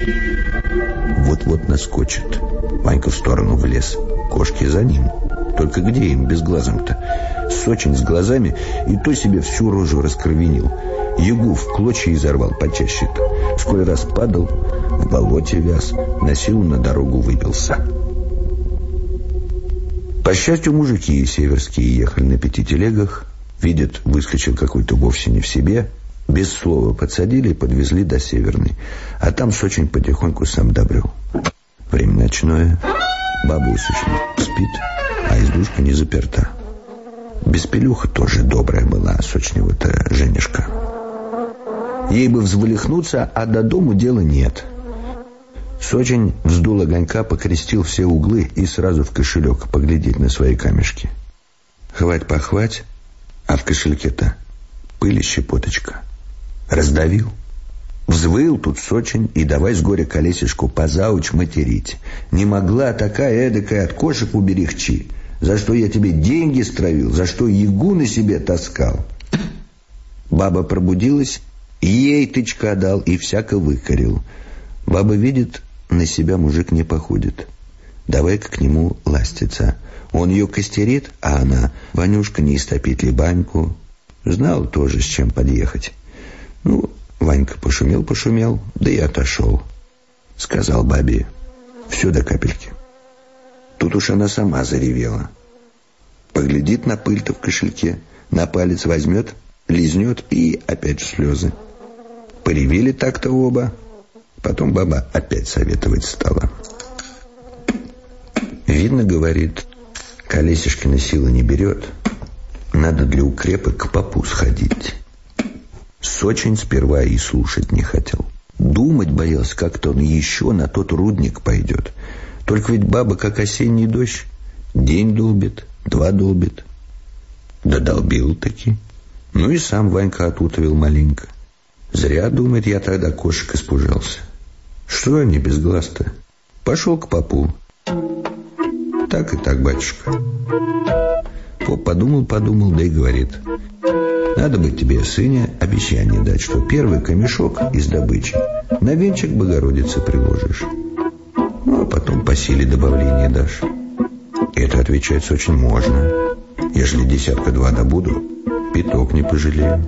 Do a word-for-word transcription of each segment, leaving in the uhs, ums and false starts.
Вот-вот наскочит. Ванька в сторону в лес. Кошки за ним. Только где им без глазом-то? Сочень с глазами и то себе всю рожу раскровенил. Ягу в клочья изорвал почаще-то. Сколь раз падал, в болоте вяз, на силу на дорогу выбился. По счастью, мужики северские ехали на пяти телегах. Видят, выскочил какой-то вовсе не в себе. Без слова подсадили и подвезли до Северной. А там Сочень потихоньку сам добрел. Время ночное. Баба у Сочни спит, а избушка не заперта. Беспелюха тоже добрая была, а Сочнева-то Женюшка. Ей бы взволихнуться, а до дому дела нет. Сочень вздул огонька, покрестил все углы и сразу в кошелек поглядеть на свои камешки. Хвать-похвать, а в кошельке-то пыль и щепоточка. Раздавил. Взвыл тут Сочень и давай с горя колесишку позауч материть. Не могла такая эдакая от кошек уберегчи. За что я тебе деньги стравил, за что ягу на себе таскал. Баба пробудилась, ей тычка дал и всяко выкорил. Баба видит, на себя мужик не походит. Давай-ка к нему ластиться. Он ее костерит, а она: Ванюшка, не истопит ли баньку? Знал тоже, с чем подъехать. Ну, Ванька пошумел-пошумел, да и отошел. Сказал бабе: все до капельки. Тут уж она сама заревела. Поглядит на пыль-то в кошельке, на палец возьмет, лизнет и опять слезы. Поревели так-то оба. Потом баба опять советовать стала. Видно, говорит, колесишкина сила не берет. Надо для укрепа к попу сходить. Сочень сперва и слушать не хотел. Думать боялся, как-то он еще на тот рудник пойдет. Только ведь баба, как осенний дождь, день долбит, два долбит. Да долбил-таки. Ну и сам Ванька отутовил маленько. Зря, думает, я тогда кошек испужался. Что они без глаз-то? Пошел к попу. Так и так, батюшка. Поп подумал-подумал, да и говорит: надо бы тебе, сыне, обещание дать, что первый камешок из добычи на венчик Богородицы приложишь. Ну, а потом по силе добавления дашь. Это, отвечается, очень можно. Ежели десятка-два добуду, пяток не пожалею.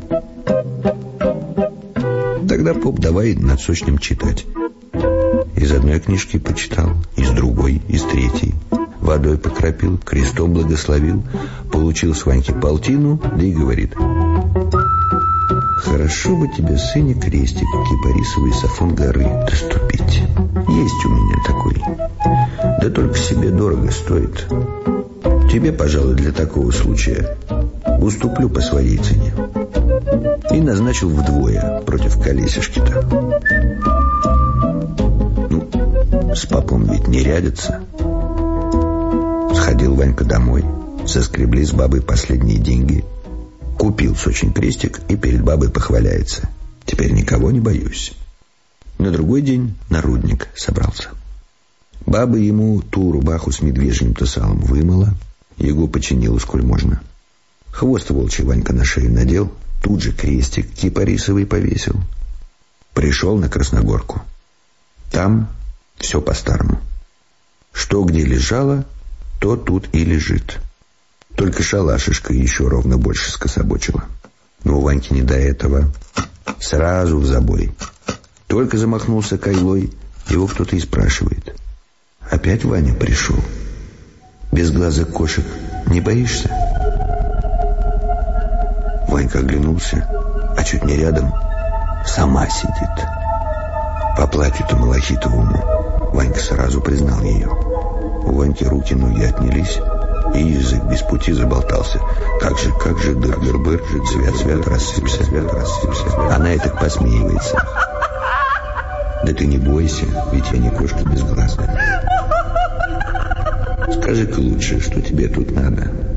Тогда поп давай над Сочнем читать. Из одной книжки почитал, из другой, из третьей. Водой покропил, крестом благословил, получил с Ваньки полтину, да и говорит: хорошо бы тебе, сыне, крестик кипарисовый с Афон горы доступить. Есть у меня такой. Да только себе дорого стоит. Тебе, пожалуй, для такого случая уступлю по своей цене. И назначил вдвое против колесишки-то. Ну, с попом ведь не рядятся. Сходил Ванька домой, соскребли с бабой последние деньги. Купил Сочень крестик и перед бабой похваляется: теперь никого не боюсь. На другой день на рудник собрался. Баба ему ту рубаху с медвежьим-то салом вымыла, ягу починила, сколь можно. Хвост волчий Ванька на шею надел, тут же крестик кипарисовый повесил. Пришел на Красногорку. Там все по-старому. Что где лежало, то тут и лежит. Только шалашишка еще ровно больше скособочила. Но у Ваньки не до этого. Сразу в забой. Только замахнулся кайлой, его кто-то и спрашивает: опять Ваня пришел? Без глаза кошек не боишься? Ванька оглянулся, а чуть не рядом сама сидит. По платью-то малахитовому Ванька сразу признал ее. У Ваньки руки-ноги отнялись, и язык без пути заболтался. Как же, как же, дыр-дыр-быр, свят-свят, рассыпься, свят, рассыпься. Она и так посмеивается. Да ты не бойся, ведь я не кошка без глаз. Скажи-ка лучше, что тебе тут надо?